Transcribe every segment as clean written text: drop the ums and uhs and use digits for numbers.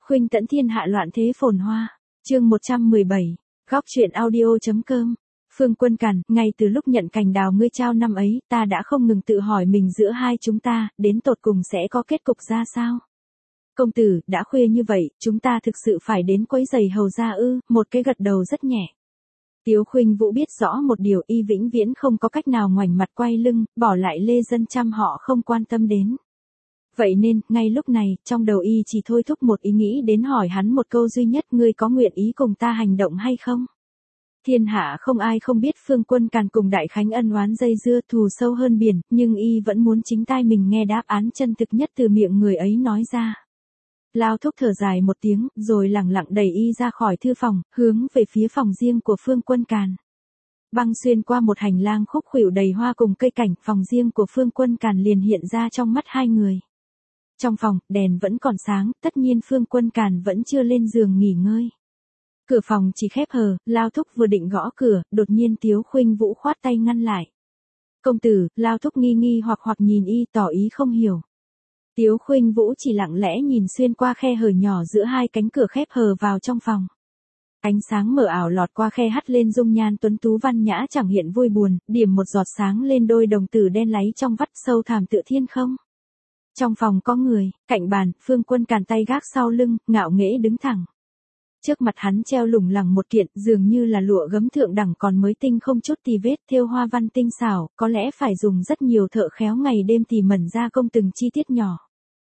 Khuynh tẫn thiên hạ loạn thế phồn hoa. Chương 117. Góc truyện audio.com. Phương Quân Càn, ngay từ lúc nhận cành đào ngươi trao năm ấy, ta đã không ngừng tự hỏi mình giữa hai chúng ta, đến tột cùng sẽ có kết cục ra sao? Công tử, đã khuya như vậy, chúng ta thực sự phải đến quấy giày hầu gia ư? Một cái gật đầu rất nhẹ. Tiếu Khuynh Vũ biết rõ một điều, y vĩnh viễn không có cách nào ngoảnh mặt quay lưng, bỏ lại Lê Dân Trăm họ không quan tâm đến. Vậy nên, ngay lúc này, trong đầu y chỉ thôi thúc một ý nghĩ đến hỏi hắn một câu duy nhất: ngươi có nguyện ý cùng ta hành động hay không? Thiên hạ không ai không biết Phương Quân Càn cùng Đại Khánh ân oán dây dưa thù sâu hơn biển, nhưng y vẫn muốn chính tai mình nghe đáp án chân thực nhất từ miệng người ấy nói ra. Lao Thúc thở dài một tiếng, rồi lẳng lặng đẩy y ra khỏi thư phòng, hướng về phía phòng riêng của Phương Quân Càn. Băng xuyên qua một hành lang khúc khuỷu đầy hoa cùng cây cảnh, phòng riêng của Phương Quân Càn liền hiện ra trong mắt hai người. Trong phòng, đèn vẫn còn sáng, tất nhiên Phương Quân Càn vẫn chưa lên giường nghỉ ngơi. Cửa phòng chỉ khép hờ, Lao Thúc vừa định gõ cửa, đột nhiên Tiếu Khuynh Vũ khoát tay ngăn lại. Công tử, Lao Thúc nghi hoặc nhìn y tỏ ý không hiểu. Tiếu Khuynh Vũ chỉ lặng lẽ nhìn xuyên qua khe hở nhỏ giữa hai cánh cửa khép hờ vào trong phòng. Ánh sáng mờ ảo lọt qua khe hắt lên dung nhan tuấn tú văn nhã chẳng hiện vui buồn, điểm một giọt sáng lên đôi đồng tử đen láy trong vắt sâu thẳm tựa thiên không. Trong phòng có người, cạnh bàn, Phương Quân Càn tay gác sau lưng, ngạo nghễ đứng thẳng. Trước mặt hắn treo lủng lẳng một kiện, dường như là lụa gấm thượng đẳng còn mới tinh không chút tì vết, thêu hoa văn tinh xảo, có lẽ phải dùng rất nhiều thợ khéo ngày đêm tỉ mẩn gia công từng chi tiết nhỏ.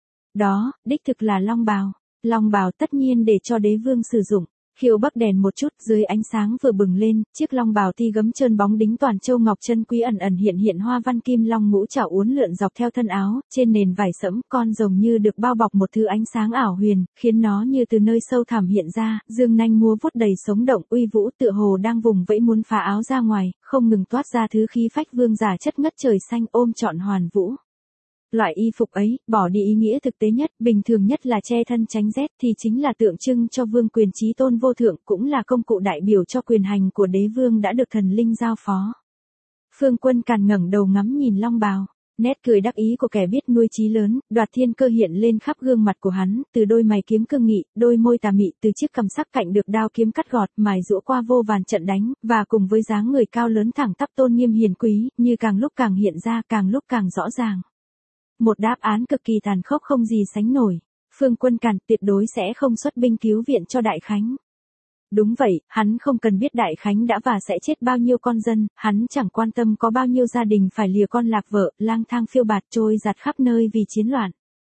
Đó, đích thực là long bào. Long bào tất nhiên để cho đế vương sử dụng. Khiêu bắc đèn một chút, dưới ánh sáng vừa bừng lên, chiếc long bào ti gấm trơn bóng đính toàn châu ngọc chân quý ẩn hiện hoa văn kim long ngũ trảo uốn lượn dọc theo thân áo, trên nền vải sẫm, con rồng như được bao bọc một thứ ánh sáng ảo huyền, khiến nó như từ nơi sâu thẳm hiện ra, dương nanh múa vuốt đầy sống động, uy vũ tựa hồ đang vùng vẫy muốn phá áo ra ngoài, không ngừng toát ra thứ khí phách vương giả chất ngất trời xanh ôm trọn hoàn vũ. Loại y phục ấy, bỏ đi ý nghĩa thực tế nhất, bình thường nhất là che thân tránh rét thì chính là tượng trưng cho vương quyền chí tôn vô thượng, cũng là công cụ đại biểu cho quyền hành của đế vương đã được thần linh giao phó. Phương Quân Càn ngẩng đầu ngắm nhìn long bào, nét cười đắc ý của kẻ biết nuôi chí lớn, đoạt thiên cơ hiện lên khắp gương mặt của hắn, từ đôi mày kiếm cương nghị, đôi môi tà mị, từ chiếc cằm sắc cạnh được đao kiếm cắt gọt, mài giũa qua vô vàn trận đánh, và cùng với dáng người cao lớn thẳng tắp tôn nghiêm hiền quý, như càng lúc càng hiện ra, càng lúc càng rõ ràng. Một đáp án cực kỳ tàn khốc không gì sánh nổi. Phương Quân Càn tuyệt đối sẽ không xuất binh cứu viện cho Đại Khánh. Đúng vậy, hắn không cần biết Đại Khánh đã và sẽ chết bao nhiêu con dân, hắn chẳng quan tâm có bao nhiêu gia đình phải lìa con lạc vợ, lang thang phiêu bạt trôi giạt khắp nơi vì chiến loạn.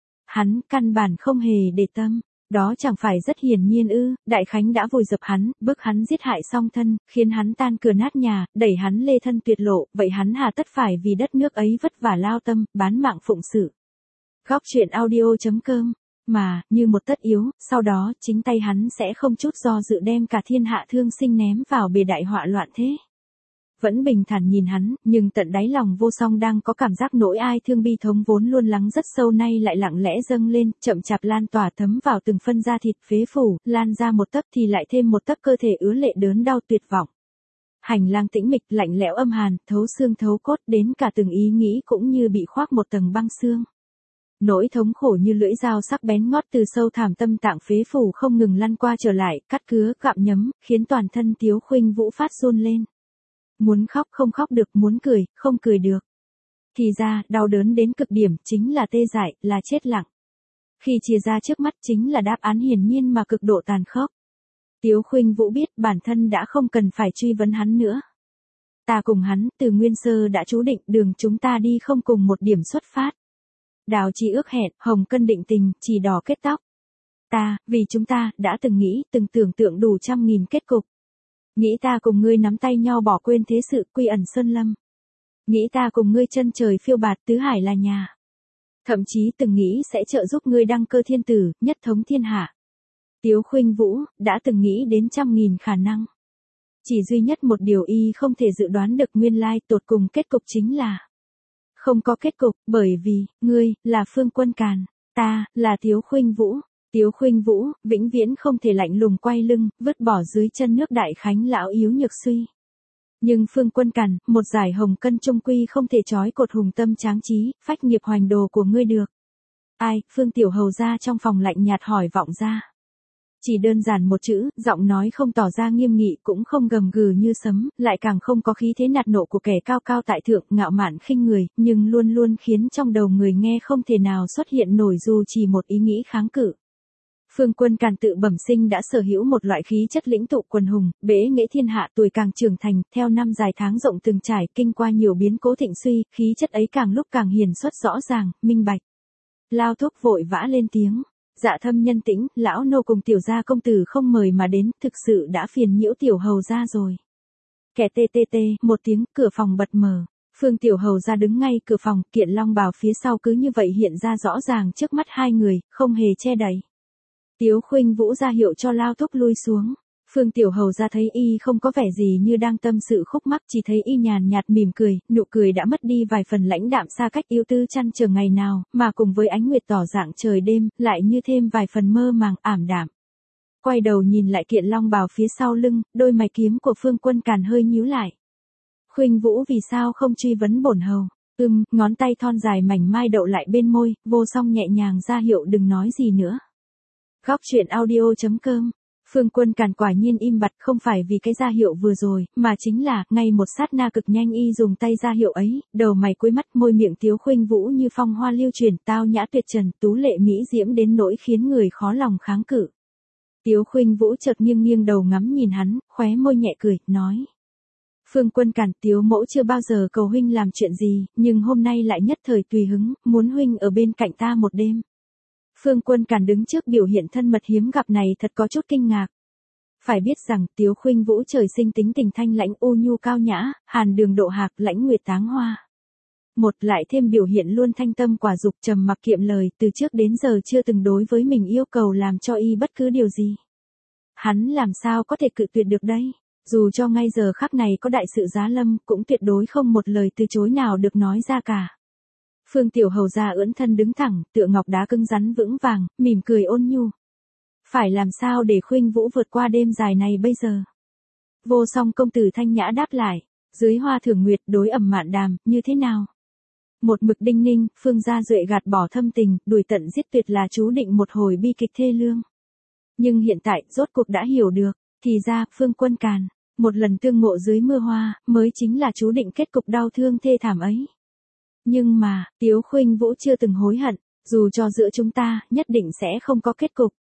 Hắn căn bản không hề để tâm. Đó chẳng phải rất hiển nhiên ư? Đại Khánh đã vùi dập hắn, bức hắn giết hại song thân, khiến hắn tan cửa nát nhà, đẩy hắn lê thân tuyệt lộ, vậy hắn hà tất phải vì đất nước ấy vất vả lao tâm, bán mạng phụng sự. Góc truyện audio.com. Mà, như một tất yếu, sau đó, chính tay hắn sẽ không chút do dự đem cả thiên hạ thương sinh ném vào bề đại họa loạn thế. Vẫn bình thản nhìn hắn, nhưng tận đáy lòng vô song đang có cảm giác nỗi ai thương bi thống vốn luôn lắng rất sâu nay lại lặng lẽ dâng lên, chậm chạp lan tỏa thấm vào từng phân da thịt phế phủ, lan ra một tấc thì lại thêm một tấc cơ thể ứa lệ đớn đau tuyệt vọng. Hành lang tĩnh mịch, lạnh lẽo âm hàn, thấu xương thấu cốt, đến cả từng ý nghĩ cũng như bị khoác một tầng băng xương. Nỗi thống khổ như lưỡi dao sắc bén ngót từ sâu thẳm tâm tạng phế phủ không ngừng lăn qua trở lại, cắt cứa, gặm nhấm, khiến toàn thân Tiếu Khuynh Vũ phát run lên. Muốn khóc không khóc được, muốn cười, không cười được. Thì ra, đau đớn đến cực điểm, chính là tê dại, là chết lặng. Khi chia ra trước mắt chính là đáp án hiển nhiên mà cực độ tàn khốc. Tiếu Khuynh Vũ biết bản thân đã không cần phải truy vấn hắn nữa. Ta cùng hắn, từ nguyên sơ đã chú định đường chúng ta đi không cùng một điểm xuất phát. Đào chỉ ước hẹn, hồng cân định tình, chỉ đỏ kết tóc. Ta, vì chúng ta, đã từng nghĩ, từng tưởng tượng đủ trăm nghìn kết cục. Nghĩ ta cùng ngươi nắm tay nhau bỏ quên thế sự, quy ẩn sơn lâm. Nghĩ ta cùng ngươi chân trời phiêu bạt, tứ hải là nhà. Thậm chí từng nghĩ sẽ trợ giúp ngươi đăng cơ thiên tử, nhất thống thiên hạ. Tiếu Khuynh Vũ, đã từng nghĩ đến trăm nghìn khả năng. Chỉ duy nhất một điều y không thể dự đoán được nguyên lai tột cùng kết cục chính là không có kết cục, bởi vì, ngươi, là Phương Quân Càn, ta, là Tiếu Khuynh Vũ. Tiếu Khuynh Vũ, vĩnh viễn không thể lạnh lùng quay lưng, vứt bỏ dưới chân nước Đại Khánh lão yếu nhược suy. Nhưng Phương Quân Càn, một giải hồng cân trung quy không thể trói cột hùng tâm tráng trí, phách nghiệp hoành đồ của ngươi được. Ai, Phương Tiểu Hầu ra trong phòng lạnh nhạt hỏi vọng ra. Chỉ đơn giản một chữ, giọng nói không tỏ ra nghiêm nghị cũng không gầm gừ như sấm, lại càng không có khí thế nạt nộ của kẻ cao cao tại thượng, ngạo mạn khinh người, nhưng luôn luôn khiến trong đầu người nghe không thể nào xuất hiện nổi dù chỉ một ý nghĩ kháng cự. Phương Quân Càn tự bẩm sinh đã sở hữu một loại khí chất lĩnh tụ quần hùng, bế nghệ thiên hạ, tuổi càng trưởng thành, theo năm dài tháng rộng từng trải, kinh qua nhiều biến cố thịnh suy, khí chất ấy càng lúc càng hiển xuất rõ ràng, minh bạch. Lao Thúc vội vã lên tiếng. Dạ Thâm nhân tĩnh, lão nô cùng tiểu gia công tử không mời mà đến, thực sự đã phiền nhiễu tiểu hầu gia rồi. Kẻ tê tê tê, một tiếng, cửa phòng bật mở. Phương tiểu hầu gia đứng ngay cửa phòng, kiện long bào phía sau cứ như vậy hiện ra rõ ràng trước mắt hai người, không hề che đậy. Tiếu Khuynh Vũ ra hiệu cho Lao Thúc lui xuống. Phương tiểu hầu gia thấy y không có vẻ gì như đang tâm sự khúc mắc, chỉ thấy y nhàn nhạt mỉm cười, nụ cười đã mất đi vài phần lãnh đạm xa cách yêu tư chăn chờ ngày nào, mà cùng với ánh nguyệt tỏ dạng trời đêm, lại như thêm vài phần mơ màng ảm đạm. Quay đầu nhìn lại kiện long bào phía sau lưng, đôi mày kiếm của Phương Quân Càn hơi nhíu lại. Khuynh Vũ vì sao không truy vấn bổn hầu? Ngón tay thon dài mảnh mai đậu lại bên môi, Vô Song nhẹ nhàng ra hiệu đừng nói gì nữa. Góc truyện audio.com. Phương Quân Càn quả nhiên im bặt, không phải vì cái ra hiệu vừa rồi, mà chính là, ngay một sát na cực nhanh y dùng tay ra hiệu ấy, đầu mày cuối mắt môi miệng Tiếu Khuynh Vũ như phong hoa lưu truyền, tao nhã tuyệt trần, tú lệ mỹ diễm đến nỗi khiến người khó lòng kháng cự. Tiếu Khuynh Vũ chợt nghiêng nghiêng đầu ngắm nhìn hắn, khóe môi nhẹ cười, nói. Phương Quân Càn, Tiếu mẫu chưa bao giờ cầu huynh làm chuyện gì, nhưng hôm nay lại nhất thời tùy hứng, muốn huynh ở bên cạnh ta một đêm. Phương Quân Càn đứng trước biểu hiện thân mật hiếm gặp này thật có chút kinh ngạc. Phải biết rằng Tiếu Khuynh Vũ trời sinh tính tình thanh lãnh u nhu cao nhã, hàn đường độ hạc lãnh nguyệt táng hoa. Một lại thêm biểu hiện luôn thanh tâm quả dục trầm mặc kiệm lời, từ trước đến giờ chưa từng đối với mình yêu cầu làm cho y bất cứ điều gì. Hắn làm sao có thể cự tuyệt được đây? Dù cho ngay giờ khắc này có đại sự giá lâm, cũng tuyệt đối không một lời từ chối nào được nói ra cả. Phương tiểu hầu gia ưỡn thân đứng thẳng, tựa ngọc đá cứng rắn vững vàng, mỉm cười ôn nhu. Phải làm sao để Khuynh Vũ vượt qua đêm dài này bây giờ? Vô Song công tử thanh nhã đáp lại, dưới hoa thưởng nguyệt đối ẩm mạn đàm, như thế nào? Một mực đinh ninh, Phương gia duệ gạt bỏ thâm tình, đuổi tận giết tuyệt là chú định một hồi bi kịch thê lương. Nhưng hiện tại, rốt cuộc đã hiểu được, thì ra, Phương Quân Càn, một lần tương ngộ dưới mưa hoa, mới chính là chú định kết cục đau thương thê thảm ấy. Nhưng mà, Tiếu Khuynh Vũ chưa từng hối hận, dù cho giữa chúng ta, nhất định sẽ không có kết cục.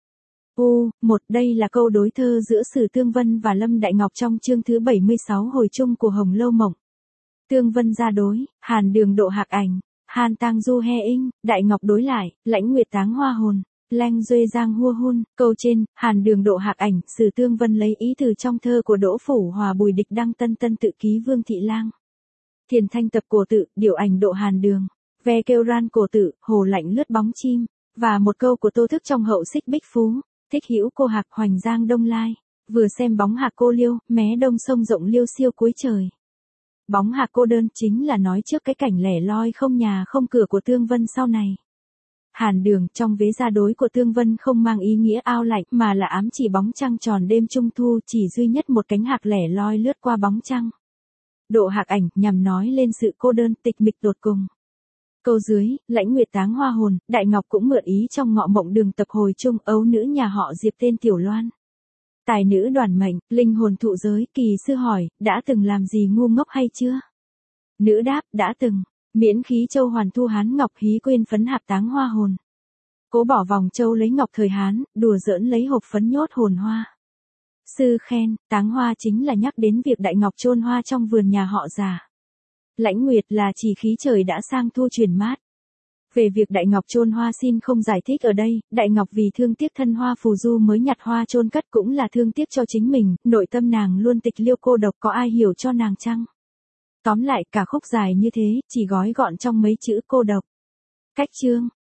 Đây là câu đối thơ giữa Sử Tương Vân và Lâm Đại Ngọc trong chương thứ 76 hồi chung của Hồng Lâu Mộng. Tương Vân ra đối, hàn đường độ hạc ảnh, hàn tang du he inh, Đại Ngọc đối lại, lãnh nguyệt táng hoa hồn, lanh duê giang hua hun. Câu trên, hàn đường độ hạc ảnh, Sử Tương Vân lấy ý từ trong thơ của Đỗ Phủ Hòa Bùi Địch Đăng Tân Tân tự ký Vương Thị Lang. Thiền thanh tập cổ tự, điệu ảnh độ hàn đường, ve kêu ran cổ tự, hồ lạnh lướt bóng chim, và một câu của Tô Thức trong Hậu Xích Bích Phú, thích hữu cô hạc hoành giang đông lai, vừa xem bóng hạc cô liêu, mé đông sông rộng liêu siêu cuối trời. Bóng hạc cô đơn chính là nói trước cái cảnh lẻ loi không nhà không cửa của Tương Vân sau này. Hàn đường trong vế gia đối của Tương Vân không mang ý nghĩa ao lạnh mà là ám chỉ bóng trăng tròn đêm trung thu, chỉ duy nhất một cánh hạc lẻ loi lướt qua bóng trăng. Độ hạc ảnh nhằm nói lên sự cô đơn tịch mịch tột cùng. Câu dưới, lãnh nguyệt táng hoa hồn, Đại Ngọc cũng mượn ý trong Ngọ Mộng Đường tập hồi chung ấu nữ nhà họ Diệp tên Tiểu Loan. Tài nữ đoàn mệnh, linh hồn thụ giới, Kỳ sư hỏi, đã từng làm gì ngu ngốc hay chưa? Nữ đáp, đã từng. Miễn khí châu hoàn thu Hán ngọc hí quên phấn hạc táng hoa hồn. Cố bỏ vòng châu lấy ngọc thời Hán, đùa giỡn lấy hộp phấn nhốt hồn hoa. Sư khen, táng hoa chính là nhắc đến việc Đại Ngọc chôn hoa trong vườn nhà họ già. Lãnh nguyệt là chỉ khí trời đã sang thu chuyển mát. Về việc Đại Ngọc chôn hoa xin không giải thích ở đây, Đại Ngọc vì thương tiếc thân hoa phù du mới nhặt hoa chôn cất, cũng là thương tiếc cho chính mình, nội tâm nàng luôn tịch liêu cô độc, có ai hiểu cho nàng chăng? Tóm lại cả khúc dài như thế, chỉ gói gọn trong mấy chữ cô độc. Cách chương.